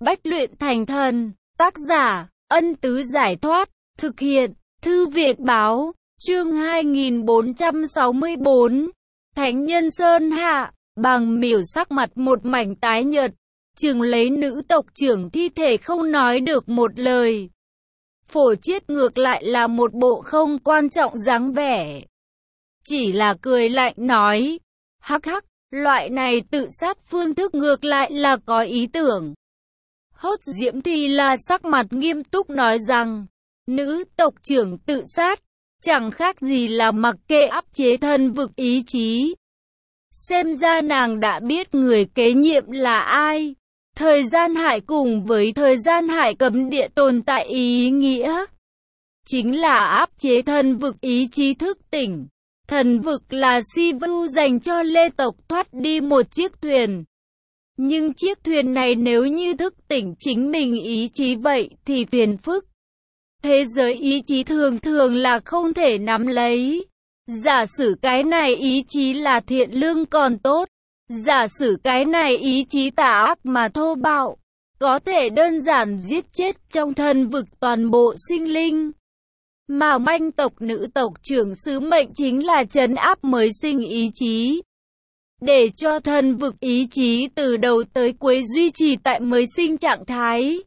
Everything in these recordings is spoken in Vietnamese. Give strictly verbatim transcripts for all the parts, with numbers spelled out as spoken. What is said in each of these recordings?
Bách luyện thành thần. Tác giả, Ân Tứ Giải Thoát. Thực hiện, Thư viện Báo. Chương hai nghìn bốn trăm sáu mươi bốn. Thánh nhân Sơn Hạ. Bàng Miểu sắc mặt một mảnh tái nhợt, chừng lấy nữ tộc trưởng thi thể không nói được một lời. Phổ Chiết ngược lại là một bộ không quan trọng dáng vẻ, chỉ là cười lạnh nói, hắc hắc, loại này tự sát phương thức ngược lại là có ý tưởng. Hốt Diễm thì là sắc mặt nghiêm túc nói rằng, nữ tộc trưởng tự sát, chẳng khác gì là mặc kệ áp chế thân vực ý chí. Xem ra nàng đã biết người kế nhiệm là ai. Thời gian hải cùng với thời gian hải cấm địa tồn tại ý nghĩa chính là áp chế thần vực ý chí thức tỉnh. Thần vực là si vu dành cho Lê tộc thoát đi một chiếc thuyền. Nhưng chiếc thuyền này nếu như thức tỉnh chính mình ý chí vậy thì phiền phức. Thế giới ý chí thường thường là không thể nắm lấy. Giả sử cái này ý chí là thiện lương còn tốt. Giả sử cái này ý chí tà ác mà thô bạo, có thể đơn giản giết chết trong thân vực toàn bộ sinh linh. Mà manh tộc nữ tộc trưởng sứ mệnh chính là trấn áp mới sinh ý chí, để cho thân vực ý chí từ đầu tới cuối duy trì tại mới sinh trạng thái.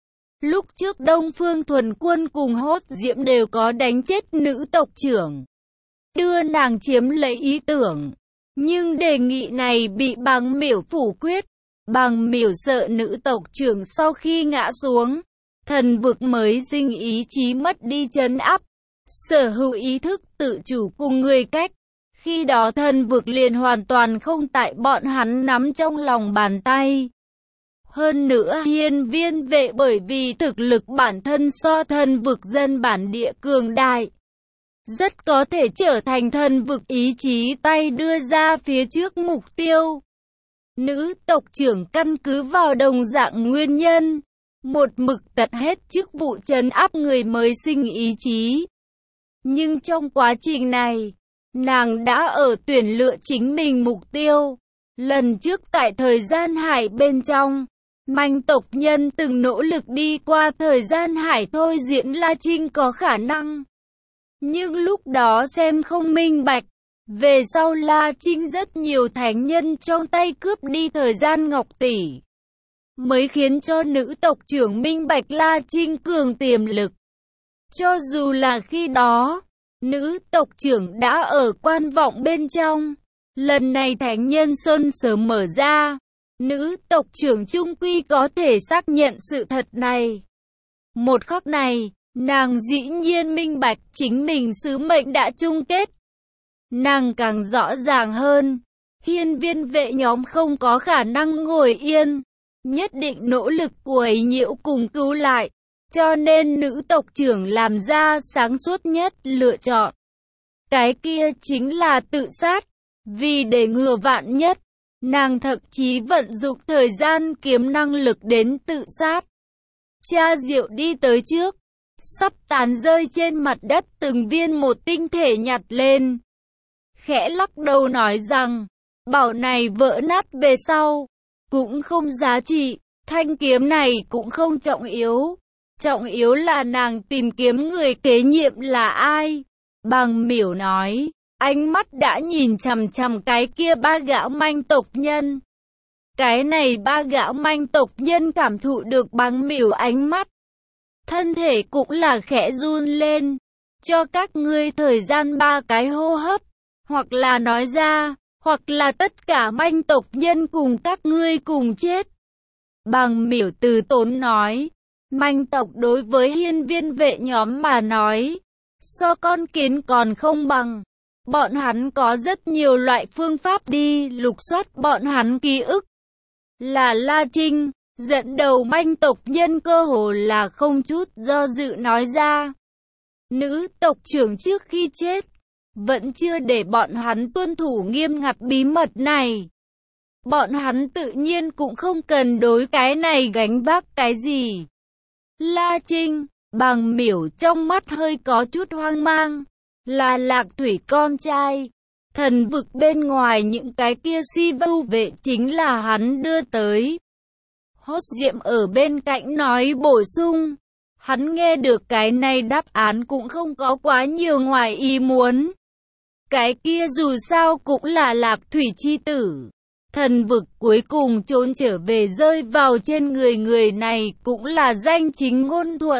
Lúc trước Đông Phương Thuần Quân cùng Hốt Diễm đều có đánh chết nữ tộc trưởng, đưa nàng chiếm lấy ý tưởng. Nhưng đề nghị này bị Bàng Miểu phủ quyết. Bàng Miểu sợ nữ tộc trưởng sau khi ngã xuống, thần vực mới sinh ý chí mất đi trấn áp, sở hữu ý thức tự chủ cùng người cách. Khi đó thần vực liền hoàn toàn không tại bọn hắn nắm trong lòng bàn tay. Hơn nữa hiên viên vệ bởi vì thực lực bản thân so thần vực dân bản địa cường đại, rất có thể trở thành thần vực ý chí tay đưa ra phía trước mục tiêu. Nữ tộc trưởng căn cứ vào đồng dạng nguyên nhân, một mực tật hết chức vụ trấn áp người mới sinh ý chí. Nhưng trong quá trình này, nàng đã ở tuyển lựa chính mình mục tiêu. Lần trước tại thời gian hải bên trong, manh tộc nhân từng nỗ lực đi qua thời gian hải thôi diễn La Trinh có khả năng. Nhưng lúc đó xem không minh bạch, về sau La Trinh rất nhiều thánh nhân trong tay cướp đi thời gian ngọc tỷ, mới khiến cho nữ tộc trưởng minh bạch La Trinh cường tiềm lực. Cho dù là khi đó, nữ tộc trưởng đã ở quan vọng bên trong, lần này thánh nhân sơn sớm mở ra, nữ tộc trưởng trung quy có thể xác nhận sự thật này. Một khắc này, nàng dĩ nhiên minh bạch chính mình sứ mệnh đã chung kết. Nàng càng rõ ràng hơn, hiên viên vệ nhóm không có khả năng ngồi yên, nhất định nỗ lực quấy nhiễu cùng cứu lại, cho nên nữ tộc trưởng làm ra sáng suốt nhất lựa chọn. Cái kia chính là tự sát, vì để ngừa vạn nhất, nàng thậm chí vận dụng thời gian kiếm năng lực đến tự sát. Cha Diệu đi tới trước, sắp tàn rơi trên mặt đất từng viên một tinh thể nhặt lên. Khẽ lắc đầu nói rằng, bảo này vỡ nát về sau, cũng không giá trị, thanh kiếm này cũng không trọng yếu. Trọng yếu là nàng tìm kiếm người kế nhiệm là ai. Bàng Miểu nói, ánh mắt đã nhìn chằm chằm cái kia ba gã manh tộc nhân. Cái này ba gã manh tộc nhân cảm thụ được Bàng Miểu ánh mắt, thân thể cũng là khẽ run lên. Cho các ngươi thời gian ba cái hô hấp, hoặc là nói ra, hoặc là tất cả manh tộc nhân cùng các ngươi cùng chết. Bàng Miểu từ tốn nói, manh tộc đối với hiên viên vệ nhóm mà nói, so con kiến còn không bằng. Bọn hắn có rất nhiều loại phương pháp đi lục soát bọn hắn ký ức. Là La Trinh, dẫn đầu manh tộc nhân cơ hồ là không chút do dự nói ra. Nữ tộc trưởng trước khi chết, vẫn chưa để bọn hắn tuân thủ nghiêm ngặt bí mật này. Bọn hắn tự nhiên cũng không cần đối cái này gánh vác cái gì. La Trinh, Bàng Miểu trong mắt hơi có chút hoang mang. Là Lạc Thủy con trai. Thần vực bên ngoài những cái kia si vu vệ chính là hắn đưa tới. Hốt Diệm ở bên cạnh nói bổ sung. Hắn nghe được cái này đáp án cũng không có quá nhiều ngoài ý muốn. Cái kia dù sao cũng là Lạc Thủy chi tử. Thần vực cuối cùng trốn trở về rơi vào trên người người này cũng là danh chính ngôn thuận.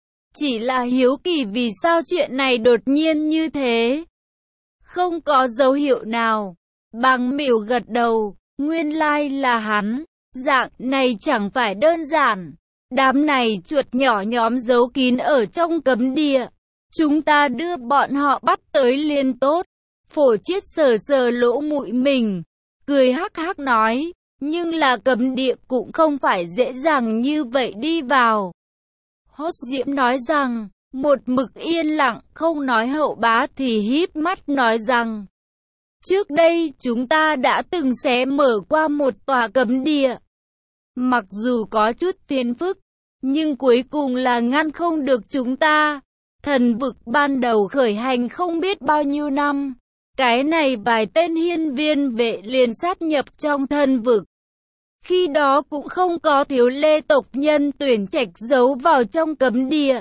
Chỉ là hiếu kỳ vì sao chuyện này đột nhiên như thế. Không có dấu hiệu nào. Bàng Miểu gật đầu, nguyên lai là hắn. Dạng này chẳng phải đơn giản. Đám này chuột nhỏ nhóm giấu kín ở trong cấm địa. Chúng ta đưa bọn họ bắt tới liền tốt. Phổ Chiết sờ sờ lỗ mũi mình, cười hắc hắc nói, nhưng là cấm địa cũng không phải dễ dàng như vậy đi vào. Hốt Diễm nói rằng, một mực yên lặng không nói hậu bá thì híp mắt nói rằng, trước đây chúng ta đã từng xé mở qua một tòa cấm địa. Mặc dù có chút phiền phức, nhưng cuối cùng là ngăn không được chúng ta. Thần vực ban đầu khởi hành không biết bao nhiêu năm. Cái này vài tên hiên viên vệ liền sát nhập trong thần vực. Khi đó cũng không có thiếu lê tộc nhân tuyển trạch giấu vào trong cấm địa.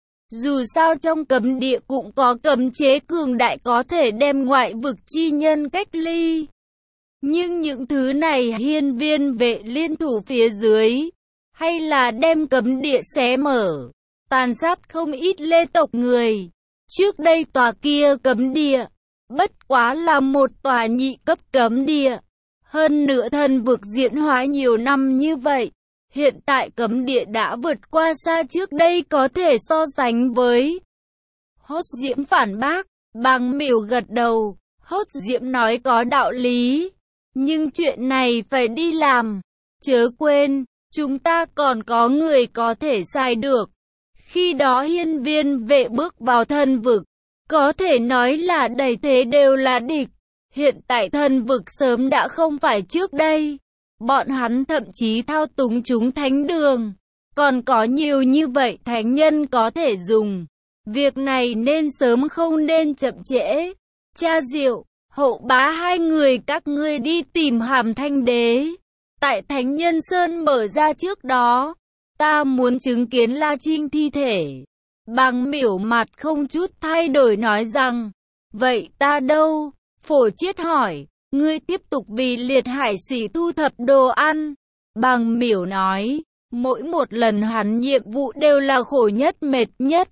Dù sao trong cấm địa cũng có cấm chế cường đại có thể đem ngoại vực chi nhân cách ly. Nhưng những thứ này hiên viên vệ liên thủ phía dưới, hay là đem cấm địa xé mở, tàn sát không ít lê tộc người. Trước đây tòa kia cấm địa, bất quá là một tòa nhị cấp cấm địa. Hơn nữa thần vực diễn hóa nhiều năm như vậy, hiện tại cấm địa đã vượt qua xa trước đây có thể so sánh với. Hốt Diễm phản bác, Bàng Miểu gật đầu, Hốt Diễm nói có đạo lý. Nhưng chuyện này phải đi làm. Chớ quên, chúng ta còn có người có thể sai được. Khi đó hiên viên vệ bước vào thần vực, có thể nói là đầy thế đều là địch. Hiện tại thần vực sớm đã không phải trước đây. Bọn hắn thậm chí thao túng chúng thánh đường. Còn có nhiều như vậy thánh nhân có thể dùng. Việc này nên sớm không nên chậm trễ. Cha Diệu, Hậu Bá hai người các ngươi đi tìm Hàm Thanh Đế. Tại Thánh Nhân Sơn mở ra trước đó, ta muốn chứng kiến La Trinh thi thể. Bàng Miểu mặt không chút thay đổi nói rằng, vậy ta đâu? Phổ Chiết hỏi, ngươi tiếp tục vì liệt hải sĩ thu thập đồ ăn. Bàng Miểu nói, mỗi một lần hắn nhiệm vụ đều là khổ nhất mệt nhất.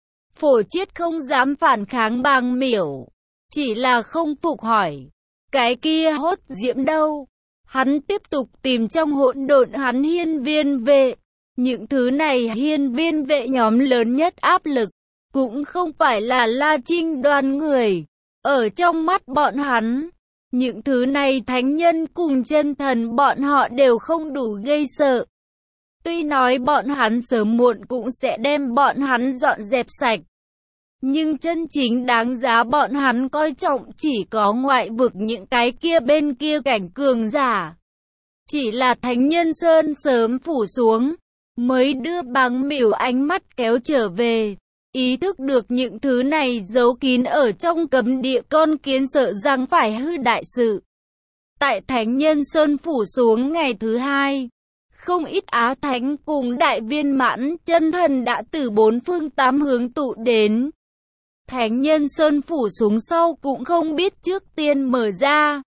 Phổ Chiết không dám phản kháng Bàng Miểu, chỉ là không phục hỏi, cái kia Hốt Diễm đâu? Hắn tiếp tục tìm trong hỗn độn hắn hiên viên vệ. Những thứ này hiên viên vệ nhóm lớn nhất áp lực, cũng không phải là La Trinh đoàn người. Ở trong mắt bọn hắn, những thứ này thánh nhân cùng chân thần bọn họ đều không đủ gây sợ. Tuy nói bọn hắn sớm muộn cũng sẽ đem bọn hắn dọn dẹp sạch. Nhưng chân chính đáng giá bọn hắn coi trọng chỉ có ngoại vực những cái kia bên kia cảnh cường giả. Chỉ là Thánh Nhân Sơn sớm phủ xuống, mới đưa Bàng Miểu ánh mắt kéo trở về. Ý thức được những thứ này giấu kín ở trong cấm địa con kiến sợ rằng phải hư đại sự. Tại Thánh Nhân Sơn phủ xuống ngày thứ hai, không ít Á Thánh cùng đại viên mãn chân thần đã từ bốn phương tám hướng tụ đến. Thánh Nhân Sơn phủ xuống sau cũng không biết trước tiên mở ra.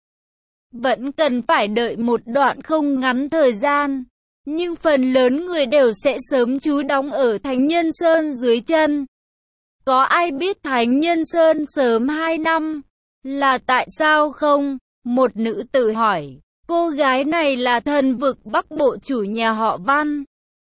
Vẫn cần phải đợi một đoạn không ngắn thời gian. Nhưng phần lớn người đều sẽ sớm trú đóng ở Thánh Nhân Sơn dưới chân. Có ai biết Thánh Nhân Sơn sớm hai năm? Là tại sao không? Một nữ tử hỏi. Cô gái này là thần vực Bắc Bộ chủ nhà họ Văn.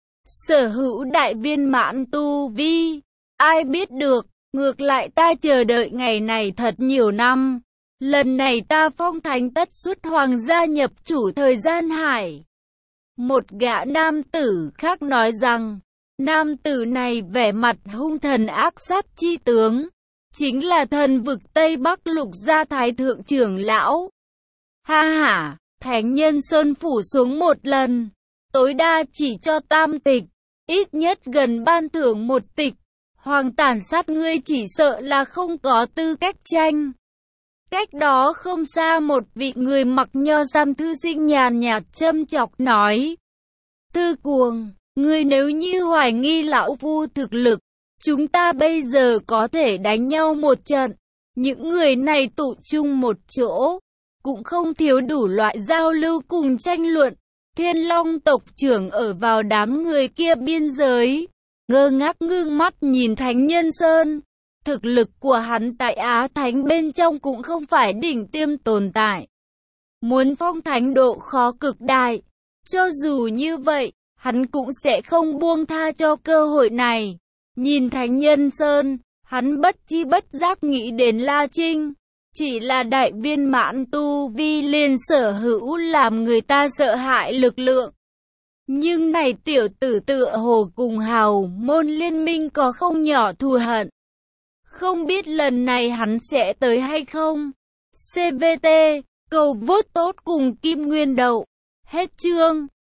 Sở hữu đại viên mãn tu vi. Ai biết được, ngược lại ta chờ đợi ngày này thật nhiều năm. Lần này ta phong thánh tất xuất hoàng gia nhập chủ thời gian hải. Một gã nam tử khác nói rằng, nam tử này vẻ mặt hung thần ác sát chi tướng, chính là thần vực Tây Bắc Lục gia thái thượng trưởng lão. Ha ha, Thánh Nhân Sơn phủ xuống một lần, tối đa chỉ cho tam tịch, ít nhất gần ban thưởng một tịch. Hoàng tàn sát ngươi chỉ sợ là không có tư cách tranh. Cách đó không xa một vị người mặc nho sam thư sinh nhàn nhạt châm chọc nói. Thư cuồng, ngươi nếu như hoài nghi lão phu thực lực, chúng ta bây giờ có thể đánh nhau một trận. Những người này tụ chung một chỗ, cũng không thiếu đủ loại giao lưu cùng tranh luận. Thiên Long tộc trưởng ở vào đám người kia biên giới, ngơ ngác ngưng mắt nhìn Thánh Nhân Sơn. Thực lực của hắn tại Á Thánh bên trong cũng không phải đỉnh tiêm tồn tại. Muốn phong thánh độ khó cực đại. Cho dù như vậy, hắn cũng sẽ không buông tha cho cơ hội này. Nhìn Thánh Nhân Sơn, hắn bất chi bất giác nghĩ đến La Trinh. Chỉ là đại viên mãn tu vi liền sở hữu làm người ta sợ hãi lực lượng. Nhưng này tiểu tử tựa hồ cùng hào môn liên minh có không nhỏ thù hận. Không biết lần này hắn sẽ tới hay không? xê vê tê, cầu vote tốt cùng Kim Nguyên Đậu. Hết chương.